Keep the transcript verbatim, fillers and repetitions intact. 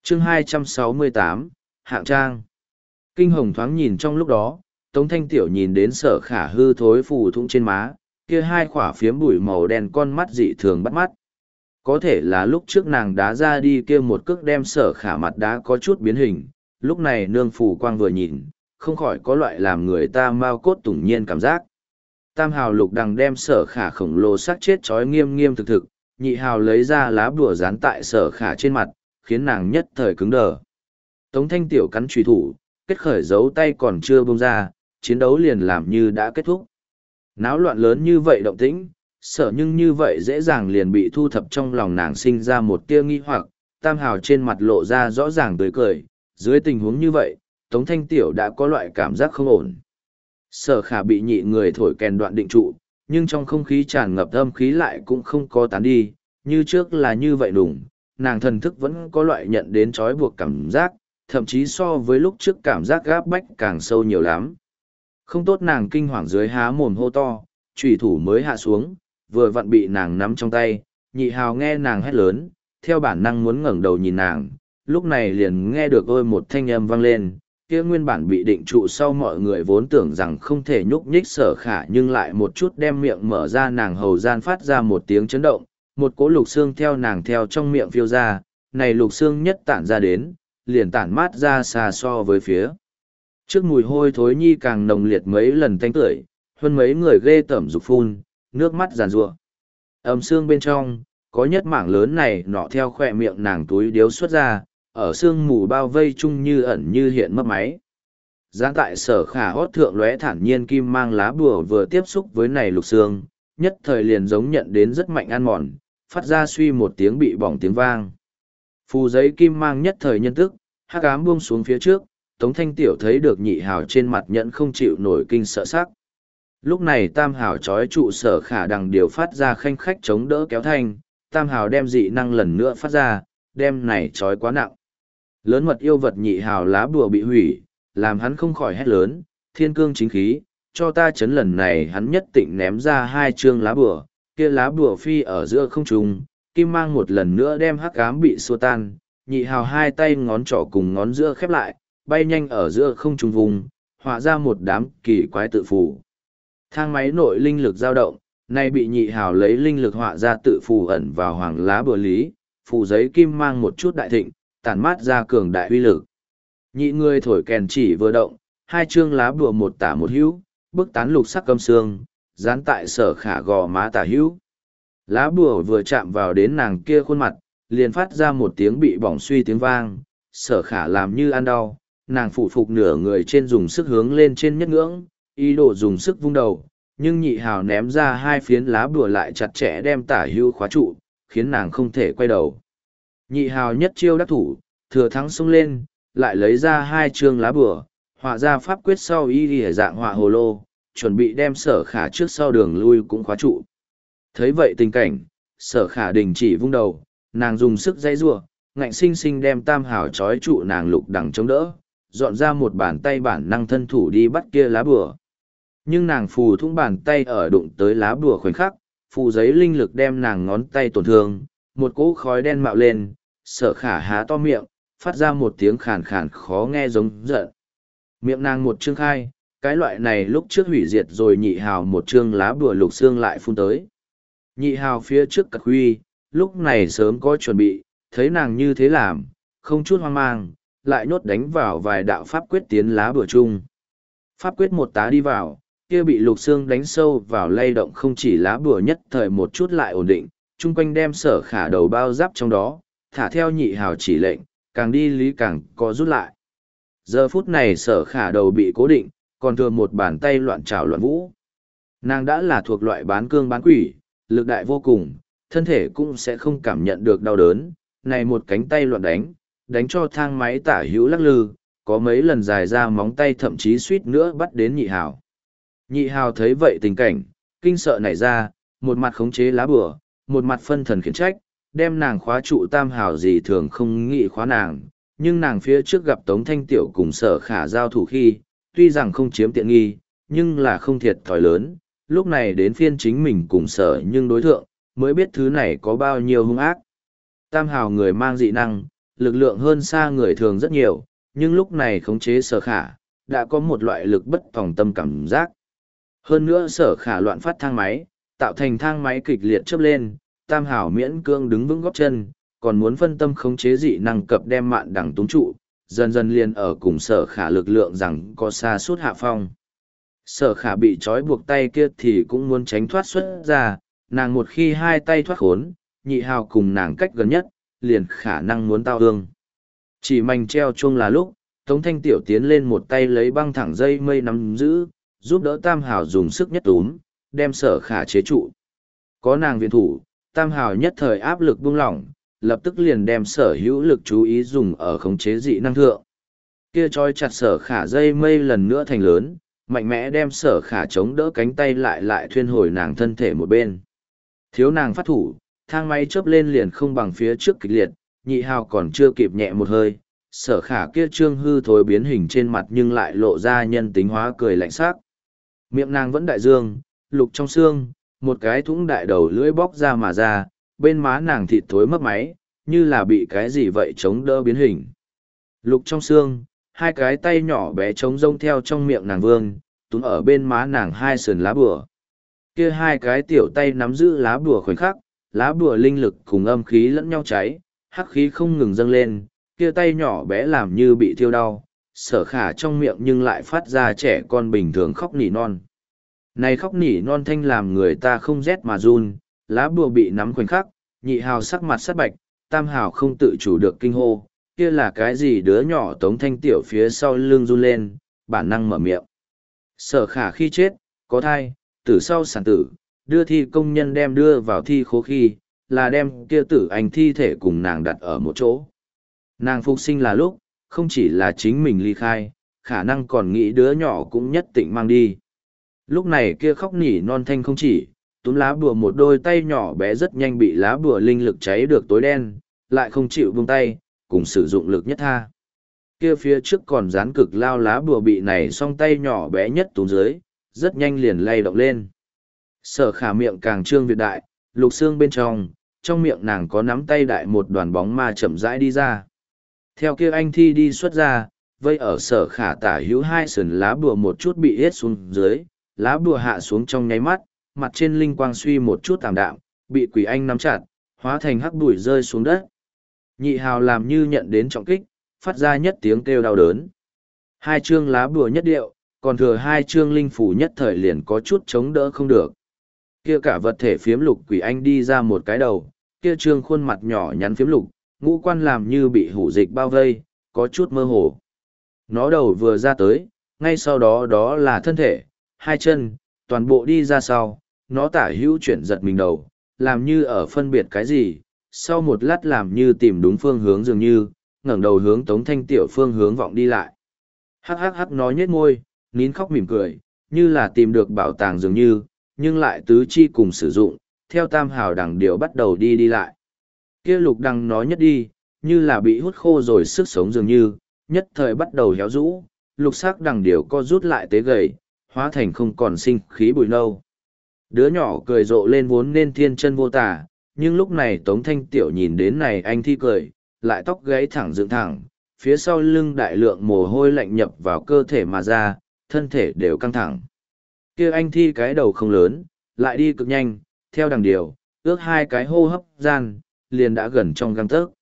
chương hai trăm sáu mươi tám, hạng trang. Kinh hồng thoáng nhìn trong lúc đó, Tống Thanh Tiểu nhìn đến Sở Khả hư thối phù thủng trên má, kia hai khỏa phiếm bụi màu đen con mắt dị thường bắt mắt. Có thể là lúc trước nàng đá ra đi kia một cước đem Sở Khả mặt đá có chút biến hình, lúc này nương phù quang vừa nhìn, không khỏi có loại làm người ta mau cốt tủng nhiên cảm giác. Tam hào lục đằng đem Sở Khả khổng lồ xác chết chói nghiêm nghiêm thực thực, nhị hào lấy ra lá bùa dán tại Sở Khả trên mặt, khiến nàng nhất thời cứng đờ. Tống Thanh Tiểu cắn truy thủ, kết khởi dấu tay còn chưa buông ra, chiến đấu liền làm như đã kết thúc. Náo loạn lớn như vậy động tĩnh, sợ nhưng như vậy dễ dàng liền bị thu thập trong lòng nàng sinh ra một tia nghi hoặc, tam hào trên mặt lộ ra rõ ràng tươi cười, dưới tình huống như vậy, Tống Thanh Tiểu đã có loại cảm giác không ổn. Sở Khả bị nhị người thổi kèn đoạn định trụ, nhưng trong không khí tràn ngập âm khí lại cũng không có tán đi, như trước là như vậy đủng, nàng thần thức vẫn có loại nhận đến trói buộc cảm giác, thậm chí so với lúc trước cảm giác gáp bách càng sâu nhiều lắm. Không tốt nàng kinh hoàng dưới há mồm hô to, chủy thủ mới hạ xuống, vừa vặn bị nàng nắm trong tay, nhị hào nghe nàng hét lớn, theo bản năng muốn ngẩng đầu nhìn nàng, lúc này liền nghe được ôi một thanh âm vang lên, kia nguyên bản bị định trụ sau mọi người vốn tưởng rằng không thể nhúc nhích Sở Khả nhưng lại một chút đem miệng mở ra nàng hầu gian phát ra một tiếng chấn động, một cỗ lục xương theo nàng theo trong miệng phiêu ra, này lục xương nhất tản ra đến, liền tản mát ra xa so với phía. Trước mùi hôi thối nhi càng nồng liệt mấy lần tanh tưởi, hơn mấy người ghê tởm dục phun, nước mắt giàn rủa. Âm xương bên trong, có nhất mảng lớn này nọ theo khỏe miệng nàng túi điếu xuất ra, ở xương mù bao vây chung như ẩn như hiện mất máy. Giáng tại Sở Khả hót thượng lóe thản nhiên kim mang lá bùa vừa tiếp xúc với này lục xương, nhất thời liền giống nhận đến rất mạnh ăn mòn, phát ra suy một tiếng bị bỏng tiếng vang. Phù giấy kim mang nhất thời nhân tức, hắc ám buông xuống phía trước, Tống Thanh Tiểu thấy được nhị hào trên mặt nhẫn không chịu nổi kinh sợ sắc. Lúc này tam hào trói trụ Sở Khả đằng điều phát ra khanh khách chống đỡ kéo thanh, tam hào đem dị năng lần nữa phát ra, đem này trói quá nặng. Lớn mật yêu vật nhị hào lá bùa bị hủy, làm hắn không khỏi hét lớn, thiên cương chính khí, cho ta chấn lần này hắn nhất định ném ra hai chương lá bùa, kia lá bùa phi ở giữa không trung, kim mang một lần nữa đem hắc ám bị xua tan, nhị hào hai tay ngón trỏ cùng ngón giữa khép lại, bay nhanh ở giữa không trung vùng, họa ra một đám kỳ quái tự phù. Thang máy nội linh lực dao động, nay bị nhị hào lấy linh lực họa ra tự phù ẩn vào hoàng lá bùa lý, phù giấy kim mang một chút đại thịnh, tản mát ra cường đại uy lực. Nhị người thổi kèn chỉ vừa động, hai chương lá bùa một tả một hữu, bức tán lục sắc cầm xương, dán tại Sở Khả gò má tả hữu. Lá bùa vừa chạm vào đến nàng kia khuôn mặt, liền phát ra một tiếng bị bỏng suy tiếng vang, Sở Khả làm như ăn đau, nàng phụ phục nửa người trên dùng sức hướng lên trên nhất ngưỡng, ý đồ dùng sức vung đầu, nhưng nhị hào ném ra hai phiến lá bùa lại chặt chẽ đem tả hữu khóa trụ, khiến nàng không thể quay đầu. Nhị hào nhất chiêu đắc thủ, thừa thắng xông lên, lại lấy ra hai chương lá bùa, họa ra pháp quyết sau y lìa dạng họa hồ lô, chuẩn bị đem Sở Khả trước sau đường lui cũng khóa trụ. Thấy vậy tình cảnh, Sở Khả đình chỉ vung đầu, nàng dùng sức dãy giụa, ngạnh sinh sinh đem tam hào trói trụ nàng lục đằng chống đỡ, dọn ra một bàn tay bản năng thân thủ đi bắt kia lá bùa. Nhưng nàng phù thung bàn tay ở đụng tới lá bùa khoảnh khắc, phù giấy linh lực đem nàng ngón tay tổn thương, một cỗ khói đen mạo lên, Sở Khả há to miệng, phát ra một tiếng khàn khàn khó nghe giống giận. Miệng nàng một chương khai, cái loại này lúc trước hủy diệt rồi nhị hào một chương lá bùa lục xương lại phun tới. Nhị hào phía trước cật huy, lúc này sớm có chuẩn bị, thấy nàng như thế làm, không chút hoang mang, lại nhốt đánh vào vài đạo pháp quyết tiến lá bùa chung. Pháp quyết một tá đi vào, kia bị lục xương đánh sâu vào lay động không chỉ lá bùa nhất thời một chút lại ổn định, chung quanh đem Sở Khả đầu bao giáp trong đó, thả theo nhị hào chỉ lệnh, càng đi lý càng có rút lại. Giờ phút này Sở Khả đầu bị cố định, còn thừa một bàn tay loạn trảo loạn vũ. Nàng đã là thuộc loại bán cương bán quỷ, lực đại vô cùng, thân thể cũng sẽ không cảm nhận được đau đớn, này một cánh tay loạn đánh, đánh cho thang máy tả hữu lắc lư, có mấy lần dài ra móng tay thậm chí suýt nữa bắt đến nhị hào. Nhị hào thấy vậy tình cảnh, kinh sợ nảy ra, một mặt khống chế lá bùa, một mặt phân thần khiển trách, đem nàng khóa trụ tam hào gì thường không nghĩ khóa nàng, nhưng nàng phía trước gặp Tống Thanh Tiểu cùng Sở Khả giao thủ khi, tuy rằng không chiếm tiện nghi, nhưng là không thiệt thòi lớn, lúc này đến phiên chính mình cùng Sở nhưng đối thượng, mới biết thứ này có bao nhiêu hung ác. Tam hào người mang dị năng, lực lượng hơn xa người thường rất nhiều, nhưng lúc này khống chế sở khả, đã có một loại lực bất tòng tâm cảm giác. Hơn nữa sở khả loạn phát thang máy, tạo thành thang máy kịch liệt chớp lên, tam hảo miễn cương đứng vững góp chân, còn muốn phân tâm khống chế dị năng cập đem mạn đằng túng trụ, dần dần liền ở cùng sở khả lực lượng rằng có xa suốt hạ phong. Sở khả bị trói buộc tay kia thì cũng muốn tránh thoát xuất ra, nàng một khi hai tay thoát khốn, nhị hào cùng nàng cách gần nhất, liền khả năng muốn tao hương. Chỉ mảnh treo chuông là lúc, Tống Thanh Tiểu tiến lên một tay lấy băng thẳng dây mây nắm giữ, giúp đỡ tam hào dùng sức nhất túm, đem sở khả chế trụ. Có nàng viện thủ, tam hào nhất thời áp lực buông lỏng, lập tức liền đem sở hữu lực chú ý dùng ở khống chế dị năng thượng. Kia trói chặt sở khả dây mây lần nữa thành lớn, mạnh mẽ đem sở khả chống đỡ cánh tay lại lại thuyên hồi nàng thân thể một bên. Thiếu nàng phát thủ, thang máy chớp lên liền không bằng phía trước kịch liệt, nhị hào còn chưa kịp nhẹ một hơi, sở khả kia trương hư thối biến hình trên mặt nhưng lại lộ ra nhân tính hóa cười lạnh sắc. Miệng nàng vẫn đại dương, lục trong xương, một cái thũng đại đầu lưỡi bóc ra mà ra, bên má nàng thịt thối mấp máy, như là bị cái gì vậy chống đỡ biến hình. Lục trong xương, hai cái tay nhỏ bé trống rông theo trong miệng nàng vương, túm ở bên má nàng hai sườn lá bùa. Kia hai cái tiểu tay nắm giữ lá bùa khoảnh khắc, lá bùa linh lực cùng âm khí lẫn nhau cháy, hắc khí không ngừng dâng lên, kia tay nhỏ bé làm như bị thiêu đau, sở khả trong miệng nhưng lại phát ra trẻ con bình thường khóc nỉ non. Này khóc nỉ non thanh làm người ta không rét mà run, lá bùa bị nắm khoảnh khắc, nhị hào sắc mặt sắt bạch, tam hào không tự chủ được kinh hô, kia là cái gì đứa nhỏ Tống Thanh Tiểu phía sau lưng run lên, bản năng mở miệng. Sở khả khi chết, có thai, tử sau sản tử, đưa thi công nhân đem đưa vào thi khố khi, là đem kia tử anh thi thể cùng nàng đặt ở một chỗ. Nàng phục sinh là lúc, không chỉ là chính mình ly khai, khả năng còn nghĩ đứa nhỏ cũng nhất định mang đi. Lúc này kia khóc nỉ non thanh không chỉ, túm lá bùa một đôi tay nhỏ bé rất nhanh bị lá bùa linh lực cháy được tối đen, lại không chịu buông tay, cùng sử dụng lực nhất tha. Kia phía trước còn dán cực lao lá bùa bị này song tay nhỏ bé nhất túm dưới, rất nhanh liền lay động lên. Sở khả miệng càng trương việt đại, lục xương bên trong, trong miệng nàng có nắm tay đại một đoàn bóng ma chậm rãi đi ra. Theo kia anh thi đi xuất ra, vây ở sở khả tả hữu hai sườn lá bùa một chút bị hết xuống dưới, lá bùa hạ xuống trong nháy mắt, mặt trên linh quang suy một chút tạm đạm, bị quỷ anh nắm chặt, hóa thành hắc bụi rơi xuống đất. Nhị hào làm như nhận đến trọng kích, phát ra nhất tiếng kêu đau đớn. Hai chương lá bùa nhất điệu, còn thừa hai chương linh phủ nhất thời liền có chút chống đỡ không được. Kia cả vật thể phiếm lục quỷ anh đi ra một cái đầu, kia trương khuôn mặt nhỏ nhắn phiếm lục, ngũ quan làm như bị hủ dịch bao vây, có chút mơ hồ. Nó đầu vừa ra tới, ngay sau đó đó là thân thể, hai chân, toàn bộ đi ra sau, nó tả hữu chuyển giật mình đầu, làm như ở phân biệt cái gì, sau một lát làm như tìm đúng phương hướng dường như, ngẩng đầu hướng Tống Thanh Tiểu phương hướng vọng đi lại. Hắc hắc hắc nó nhếch môi, nín khóc mỉm cười, như là tìm được bảo tàng dường như, nhưng lại tứ chi cùng sử dụng, theo tam hào đằng điều bắt đầu đi đi lại. Kia lục đằng nó nhất đi, như là bị hút khô rồi sức sống dường như, nhất thời bắt đầu héo rũ, lục sắc đằng điều co rút lại tế gầy, hóa thành không còn sinh khí bụi nâu. Đứa nhỏ cười rộ lên vốn nên thiên chân vô tả, nhưng lúc này Tống Thanh Tiểu nhìn đến này anh thi cười, lại tóc gáy thẳng dựng thẳng, phía sau lưng đại lượng mồ hôi lạnh nhập vào cơ thể mà ra, thân thể đều căng thẳng. Kia anh thi cái đầu không lớn, lại đi cực nhanh, theo đằng điều, ước hai cái hô hấp gian, liền đã gần trong găng tấc.